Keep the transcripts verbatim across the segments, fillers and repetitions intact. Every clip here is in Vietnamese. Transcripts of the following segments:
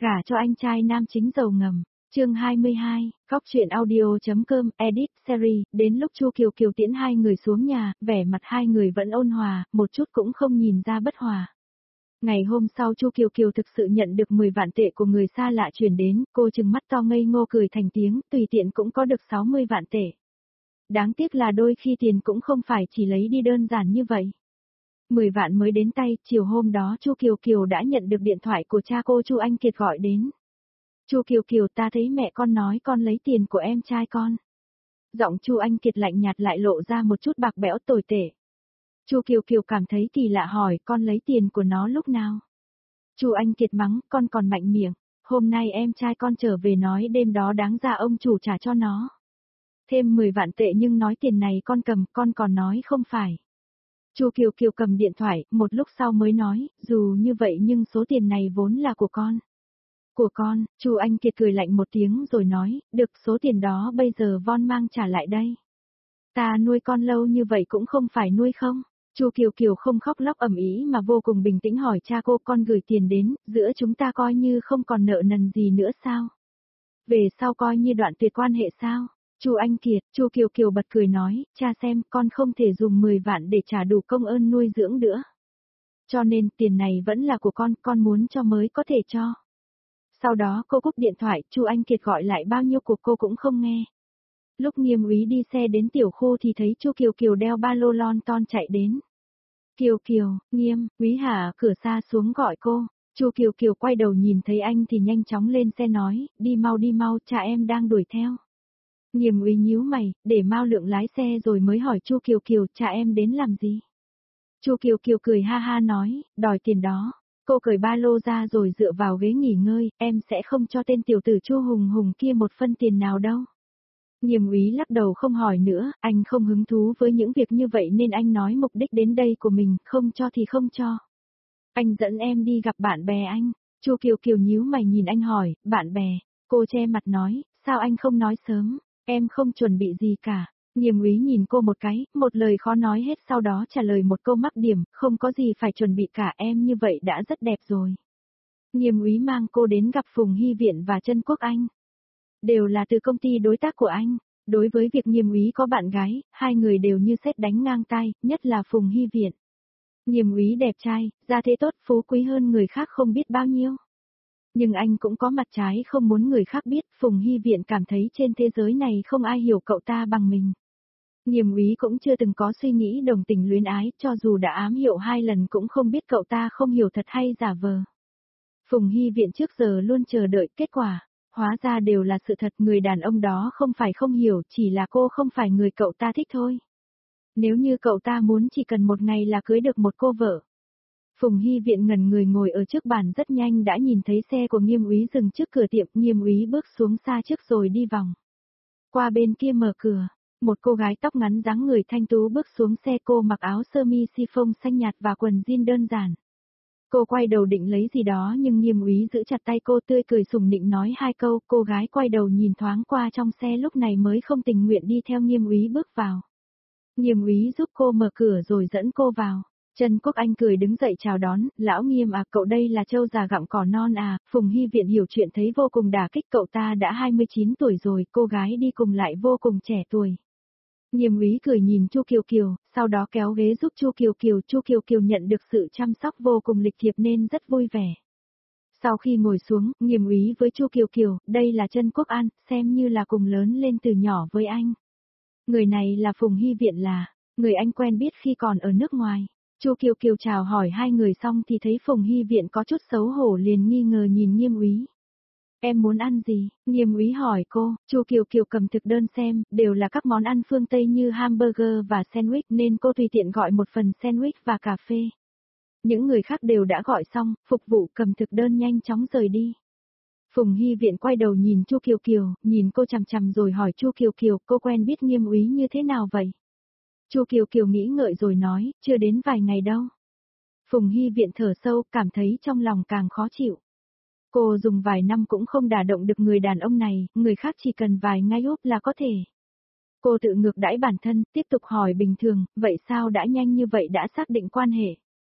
Gả cho anh trai nam chính giàu ngầm. Chương hai mươi hai, Cóc truyện audio.com, edit, series, đến lúc Chu Kiều Kiều tiễn hai người xuống nhà, vẻ mặt hai người vẫn ôn hòa, một chút cũng không nhìn ra bất hòa. Ngày hôm sau Chu Kiều Kiều thực sự nhận được mười vạn tệ của người xa lạ chuyển đến, cô trừng mắt to ngây ngô cười thành tiếng, tùy tiện cũng có được sáu mươi vạn tệ. Đáng tiếc là đôi khi tiền cũng không phải chỉ lấy đi đơn giản như vậy. mười vạn mới đến tay, chiều hôm đó Chu Kiều Kiều đã nhận được điện thoại của cha cô Chu Anh Kiệt gọi đến. Chu Kiều Kiều, ta thấy mẹ con nói con lấy tiền của em trai con. Giọng Chu Anh Kiệt lạnh nhạt lại lộ ra một chút bạc bẽo tồi tệ. Chu Kiều Kiều cảm thấy kỳ lạ hỏi, con lấy tiền của nó lúc nào? Chu Anh Kiệt mắng, con còn mạnh miệng, hôm nay em trai con trở về nói đêm đó đáng ra ông chủ trả cho nó. Thêm mười vạn tệ nhưng nói tiền này con cầm, con còn nói không phải. Chu Kiều Kiều cầm điện thoại, một lúc sau mới nói, dù như vậy nhưng số tiền này vốn là của con. Của con, Chu Anh Kiệt cười lạnh một tiếng rồi nói, được, số tiền đó bây giờ Von mang trả lại đây. Ta nuôi con lâu như vậy cũng không phải nuôi không? Chu Kiều Kiều không khóc lóc ầm ĩ mà vô cùng bình tĩnh hỏi cha cô, con gửi tiền đến, giữa chúng ta coi như không còn nợ nần gì nữa sao? Về sau coi như đoạn tuyệt quan hệ sao? Chu Anh Kiệt, Chu Kiều Kiều bật cười nói, cha xem, con không thể dùng mười vạn để trả đủ công ơn nuôi dưỡng nữa. Cho nên tiền này vẫn là của con, con muốn cho mới có thể cho. Sau đó cô cúp điện thoại, Chu Anh Kiệt gọi lại bao nhiêu cuộc cô cũng không nghe. Lúc Nghiêm úy đi xe đến tiểu khu thì thấy Chu Kiều Kiều đeo ba lô lon ton chạy đến. Kiều Kiều, Nghiêm, úy hạ cửa xa xuống gọi cô. Chu Kiều Kiều quay đầu nhìn thấy anh thì nhanh chóng lên xe nói, đi mau đi mau, cha em đang đuổi theo. Nghiêm úy nhíu mày, để Mao Lượng lái xe rồi mới hỏi Chu Kiều Kiều, cha em đến làm gì? Chu Kiều Kiều cười ha ha nói, đòi tiền đó. Cô cởi ba lô ra rồi dựa vào ghế nghỉ ngơi, em sẽ không cho tên tiểu tử Chu Hùng Hùng kia một phân tiền nào đâu. Nghiêm úy lắc đầu không hỏi nữa, anh không hứng thú với những việc như vậy nên anh nói mục đích đến đây của mình, không cho thì không cho. Anh dẫn em đi gặp bạn bè anh. Chu Kiều Kiều nhíu mày nhìn anh hỏi, bạn bè? Cô che mặt nói, sao anh không nói sớm, em không chuẩn bị gì cả. Nghiêm úy nhìn cô một cái, một lời khó nói hết sau đó trả lời một câu mắc điểm, không có gì phải chuẩn bị cả, em như vậy đã rất đẹp rồi. Nghiêm úy mang cô đến gặp Phùng Hy Viện và Trân Quốc Anh. Đều là từ công ty đối tác của anh. Đối với việc Nghiêm úy có bạn gái, hai người đều như sét đánh ngang tai, nhất là Phùng Hy Viện. Nghiêm úy đẹp trai, gia thế tốt, phú quý hơn người khác không biết bao nhiêu. Nhưng anh cũng có mặt trái không muốn người khác biết, Phùng Hy Viện cảm thấy trên thế giới này không ai hiểu cậu ta bằng mình. Nghiêm úy cũng chưa từng có suy nghĩ đồng tình luyến ái, cho dù đã ám hiệu hai lần cũng không biết cậu ta không hiểu thật hay giả vờ. Phùng Hy Viện trước giờ luôn chờ đợi kết quả, hóa ra đều là sự thật, người đàn ông đó không phải không hiểu, chỉ là cô không phải người cậu ta thích thôi. Nếu như cậu ta muốn chỉ cần một ngày là cưới được một cô vợ. Phùng Hy Viện ngẩn người ngồi ở trước bàn rất nhanh đã nhìn thấy xe của Nghiêm úy dừng trước cửa tiệm, Nghiêm úy bước xuống xa trước rồi đi vòng. Qua bên kia mở cửa. Một cô gái tóc ngắn dáng người thanh tú bước xuống xe, cô mặc áo sơ mi chiffon xanh nhạt và quần jean đơn giản. Cô quay đầu định lấy gì đó nhưng Nghiêm úy giữ chặt tay cô, tươi cười sủng nịnh nói hai câu, cô gái quay đầu nhìn thoáng qua trong xe lúc này mới không tình nguyện đi theo Nghiêm úy bước vào. Nghiêm úy giúp cô mở cửa rồi dẫn cô vào. Trân Quốc Anh cười đứng dậy chào đón, lão Nghiêm à, cậu đây là trâu già gặm cỏ non à? Phùng Hy Viện hiểu chuyện thấy vô cùng đả kích, cậu ta đã hai mươi chín tuổi rồi, cô gái đi cùng lại vô cùng trẻ tuổi. Nghiêm úy cười nhìn Chu Kiều Kiều, sau đó kéo ghế giúp Chu Kiều Kiều, Chu Kiều Kiều nhận được sự chăm sóc vô cùng lịch thiệp nên rất vui vẻ. Sau khi ngồi xuống, Nghiêm úy với Chu Kiều Kiều, đây là Trân Quốc An, xem như là cùng lớn lên từ nhỏ với anh. Người này là Phùng Hy Viện, là người anh quen biết khi còn ở nước ngoài. Chu Kiều Kiều chào hỏi hai người xong thì thấy Phùng Hy Viện có chút xấu hổ liền nghi ngờ nhìn Nghiêm úy. Em muốn ăn gì? Nghiêm úy hỏi cô. Chu Kiều Kiều cầm thực đơn xem, đều là các món ăn phương Tây như hamburger và sandwich nên cô tùy tiện gọi một phần sandwich và cà phê. Những người khác đều đã gọi xong, phục vụ cầm thực đơn nhanh chóng rời đi. Phùng Hy Viện quay đầu nhìn Chu Kiều Kiều, nhìn cô chằm chằm rồi hỏi Chu Kiều Kiều, cô quen biết Nghiêm úy như thế nào vậy? Chu Kiều Kiều nghĩ ngợi rồi nói, chưa đến vài ngày đâu. Phùng Hy Viện thở sâu, cảm thấy trong lòng càng khó chịu. Cô dùng vài năm cũng không đả động được người đàn ông này, người khác chỉ cần vài ngày úp là có thể. Cô tự ngược đãi bản thân, tiếp tục hỏi bình thường, vậy sao đã nhanh như vậy đã xác định quan hệ?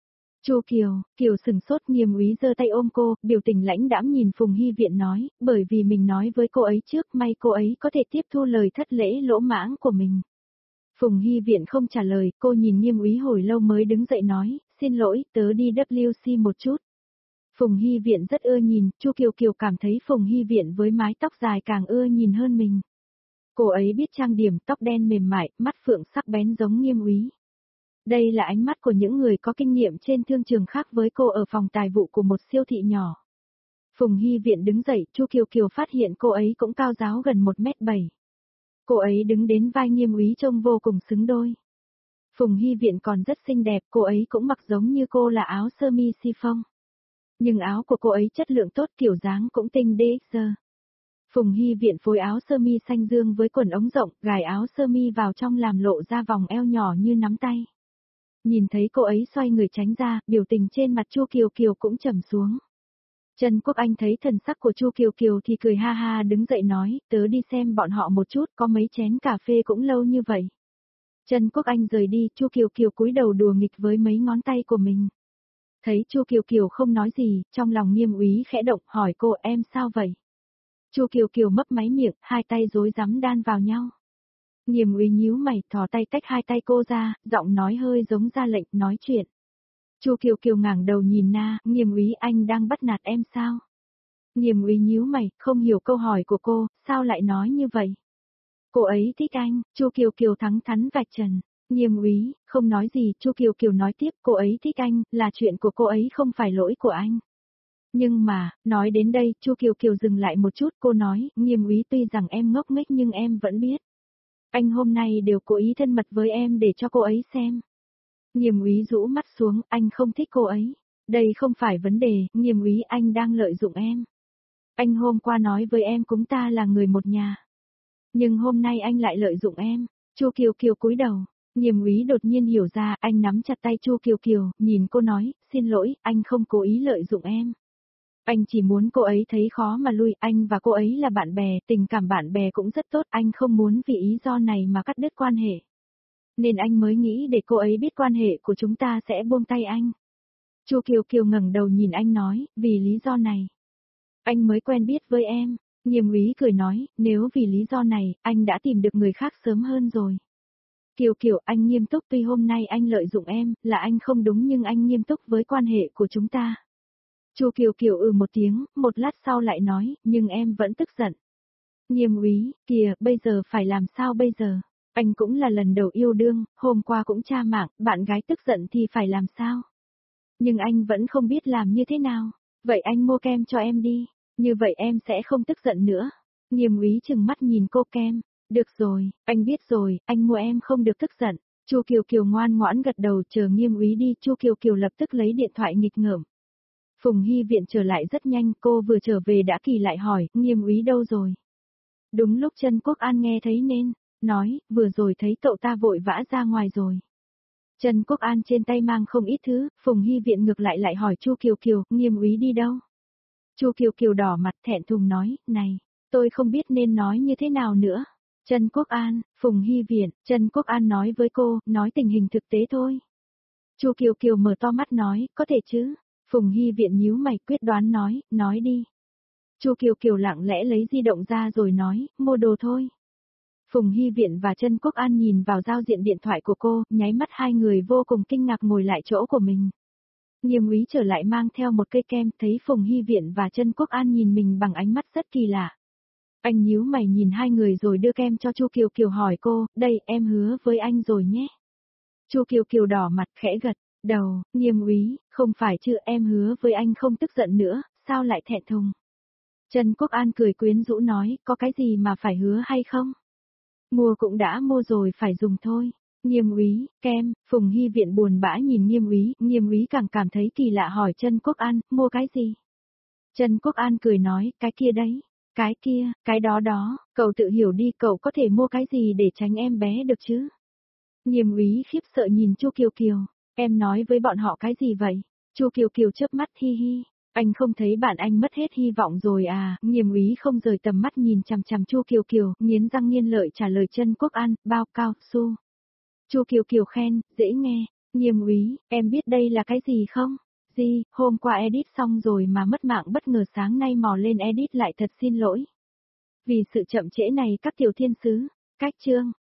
Chu Kiều, Kiều sừng sốt, Nghiêm úy giơ tay ôm cô, biểu tình lãnh đãm nhìn Phùng Hy Viện nói, bởi vì mình nói với cô ấy trước, may cô ấy có thể tiếp thu lời thất lễ lỗ mãng của mình. Phùng Hy Viện không trả lời, cô nhìn Nghiêm úy hồi lâu mới đứng dậy nói, xin lỗi, tớ đi W C một chút. Phùng Hy Viện rất ưa nhìn, Chu Kiều Kiều cảm thấy Phùng Hy Viện với mái tóc dài càng ưa nhìn hơn mình. Cô ấy biết trang điểm, tóc đen mềm mại, mắt phượng sắc bén giống Nghiêm úy. Đây là ánh mắt của những người có kinh nghiệm trên thương trường, khác với cô ở phòng tài vụ của một siêu thị nhỏ. Phùng Hy Viện đứng dậy, Chu Kiều Kiều phát hiện cô ấy cũng cao ráo gần một mét bảy. Cô ấy đứng đến vai Nghiêm úy trông vô cùng xứng đôi. Phùng Hy Viện còn rất xinh đẹp, cô ấy cũng mặc giống như cô là áo sơ mi chiffon. Nhưng áo của cô ấy chất lượng tốt, kiểu dáng cũng tinh đê ích giơ. Phùng Hy Viện phối áo sơ mi xanh dương với quần ống rộng, gài áo sơ mi vào trong làm lộ ra vòng eo nhỏ như nắm tay. Nhìn thấy cô ấy xoay người tránh ra, biểu tình trên mặt Chu Kiều Kiều cũng trầm xuống. Trần Quốc Anh thấy thần sắc của Chu Kiều Kiều thì cười ha ha đứng dậy nói, tớ đi xem bọn họ một chút, có mấy chén cà phê cũng lâu như vậy. Trần Quốc Anh rời đi, Chu Kiều Kiều cúi đầu đùa nghịch với mấy ngón tay của mình. Thấy Chu Kiều Kiều không nói gì, trong lòng Nghiêm úy khẽ động, hỏi cô, em sao vậy? Chu Kiều Kiều mấp máy miệng, hai tay rối rắm đan vào nhau. Nghiêm úy nhíu mày, thò tay tách hai tay cô ra, giọng nói hơi giống ra lệnh, nói chuyện. Chu Kiều Kiều ngẩng đầu nhìn na, Nghiêm úy, anh đang bắt nạt em sao? Nghiêm úy nhíu mày, không hiểu câu hỏi của cô, sao lại nói như vậy? Cô ấy thích anh, Chu Kiều Kiều thẳng thắn vạch trần. Nghiêm úy, không nói gì, Chu Kiều Kiều nói tiếp, cô ấy thích anh, là chuyện của cô ấy, không phải lỗi của anh. Nhưng mà, nói đến đây, Chu Kiều Kiều dừng lại một chút, cô nói, Nghiêm úy, tuy rằng em ngốc nghếch nhưng em vẫn biết. Anh hôm nay đều cố ý thân mật với em để cho cô ấy xem. Nghiêm úy rũ mắt xuống, anh không thích cô ấy. Đây không phải vấn đề, Nghiêm úy, anh đang lợi dụng em. Anh hôm qua nói với em chúng ta là người một nhà. Nhưng hôm nay anh lại lợi dụng em. Chu Kiều Kiều cúi đầu. Nghiêm úy đột nhiên hiểu ra, anh nắm chặt tay Chu Kiều Kiều, nhìn cô nói, xin lỗi, anh không cố ý lợi dụng em. Anh chỉ muốn cô ấy thấy khó mà lui, anh và cô ấy là bạn bè, tình cảm bạn bè cũng rất tốt, anh không muốn vì ý do này mà cắt đứt quan hệ. Nên anh mới nghĩ để cô ấy biết quan hệ của chúng ta sẽ buông tay anh. Chu Kiều Kiều ngẩng đầu nhìn anh nói, vì lý do này. Anh mới quen biết với em. Nghiêm úy cười nói, nếu vì lý do này, anh đã tìm được người khác sớm hơn rồi. Kiều Kiều, anh nghiêm túc, tuy hôm nay anh lợi dụng em, là anh không đúng, nhưng anh nghiêm túc với quan hệ của chúng ta. Chu Kiều Kiều ừ một tiếng, một lát sau lại nói, nhưng em vẫn tức giận. Nghiêm úy, kìa, bây giờ phải làm sao bây giờ? Anh cũng là lần đầu yêu đương, hôm qua cũng tra mạng, bạn gái tức giận thì phải làm sao? Nhưng anh vẫn không biết làm như thế nào. Vậy anh mua kem cho em đi, như vậy em sẽ không tức giận nữa. Nghiêm úy chừng mắt nhìn cô, kem. Được rồi, anh biết rồi, anh mua, em không được tức giận. Chu Kiều Kiều ngoan ngoãn gật đầu, chờ Nghiêm úy đi, Chu Kiều Kiều lập tức lấy điện thoại nghịch ngợm. Phùng Hy Viện trở lại rất nhanh, cô vừa trở về đã kỳ lại hỏi, Nghiêm úy đâu rồi? Đúng lúc Trần Quốc An nghe thấy nên, nói, vừa rồi thấy cậu ta vội vã ra ngoài rồi. Trần Quốc An trên tay mang không ít thứ, Phùng Hy Viện ngược lại lại hỏi Chu Kiều Kiều, Nghiêm úy đi đâu? Chu Kiều Kiều đỏ mặt thẹn thùng nói, này, tôi không biết nên nói như thế nào nữa. Trần Quốc An, Phùng Hy Viện, Trần Quốc An nói với cô, nói tình hình thực tế thôi. Chu Kiều Kiều mở to mắt nói, có thể chứ? Phùng Hy Viện nhíu mày quyết đoán nói, nói đi. Chu Kiều Kiều lặng lẽ lấy di động ra rồi nói, mua đồ thôi. Phùng Hy Viện và Trần Quốc An nhìn vào giao diện điện thoại của cô, nháy mắt hai người vô cùng kinh ngạc ngồi lại chỗ của mình. Nghiêm úy trở lại mang theo một cây kem, thấy Phùng Hy Viện và Trần Quốc An nhìn mình bằng ánh mắt rất kỳ lạ. Anh nhíu mày nhìn hai người rồi đưa kem cho Chu Kiều Kiều, hỏi cô, đây, em hứa với anh rồi nhé. Chu Kiều Kiều đỏ mặt khẽ gật đầu, Nghiêm úy, không phải chứ, em hứa với anh không tức giận nữa, sao lại thẹn thùng. Trần Quốc An cười quyến rũ nói, có cái gì mà phải hứa hay không? Mua cũng đã mua rồi, phải dùng thôi. Nghiêm úy, kem, Phùng Hy Viện buồn bã nhìn Nghiêm úy, Nghiêm úy càng cảm thấy kỳ lạ hỏi Trần Quốc An, mua cái gì? Trần Quốc An cười nói, cái kia đấy, cái kia, cái đó đó, cậu tự hiểu đi, cậu có thể mua cái gì để tránh em bé được chứ? Nghiêm úy khiếp sợ nhìn Chu Kiều Kiều, em nói với bọn họ cái gì vậy? Chu Kiều Kiều chớp mắt, hi hi. Anh không thấy bạn anh mất hết hy vọng rồi à? Nghiêm úy không rời tầm mắt nhìn chằm chằm Chu Kiều Kiều, nghiến răng nghiến lợi trả lời Trần Quốc An, bao cao su. Chu Kiều Kiều khen, dễ nghe. Nghiêm úy, em biết đây là cái gì không? Di, hôm qua edit xong rồi mà mất mạng bất ngờ sáng nay mò lên edit lại thật xin lỗi. Vì sự chậm trễ này các tiểu thiên sứ, cách chương.